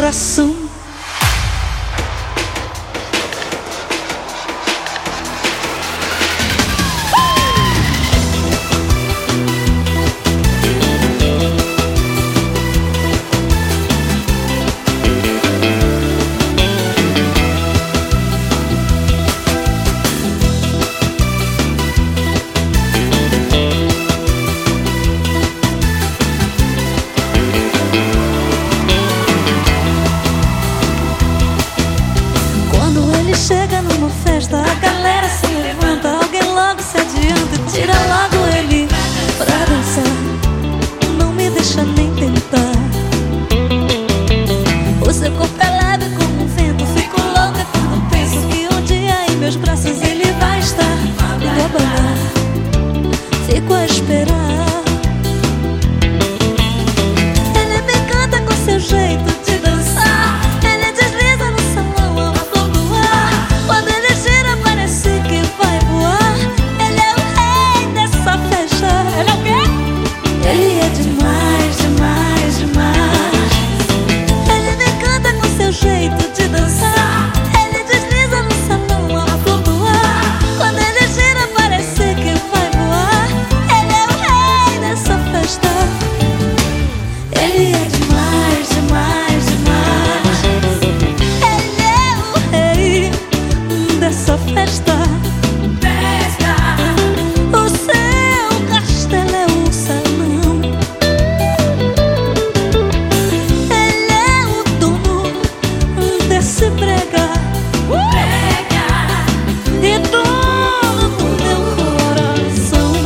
coração. Chega numa festa, a galera se levanta, alguém logo se adianta e tira logo ele pra dançar. Não me deixa nem tentar. O seu corpo é leve como um vento, fico louca quando penso que um dia em meus braços ele vai estar. Me abanar, fico a esperar. Ele me encanta com seu jeito de dançar. Ele desliza no salão, a flor do ar. Quando ele gira parece que vai voar. Ele é o rei dessa festa. Ele é o quê? Ele é demais, demais, demais. Ele me encanta com seu jeito de dançar. Ele desliza no salão, a flor do ar. Quando ele gira parece que vai voar. Ele é o rei dessa festa. Ele é demais, demais, demais. Ele é o rei dessa festa. O seu castelo é um salão. Ele é o dono desse brega e dono do meu coração.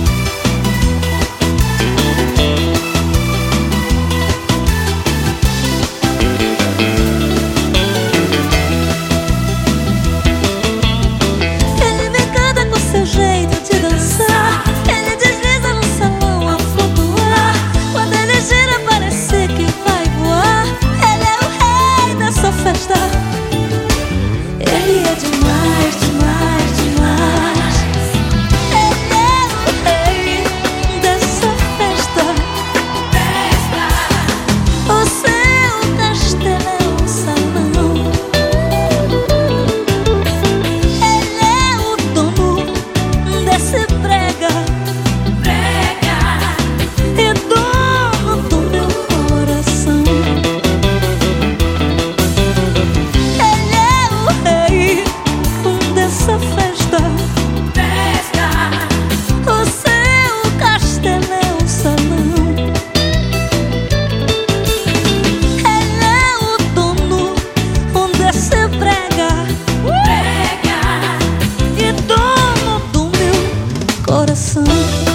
Ele me encanta com seu jeito de dançar. Ele desliza no salão, a flor do ar. Quando ele gira parece que vai voar. Ele é o rei dessa festa. Ele é demais, demais, demais. Ele é o rei dessa festa. O seu castelo é um salão. Ele é o dono desse brega e dono do meu coração. Ele é o rei dessa festa. O seu castelo é um salão. Ele é o dono desse brega e dono do meu coração.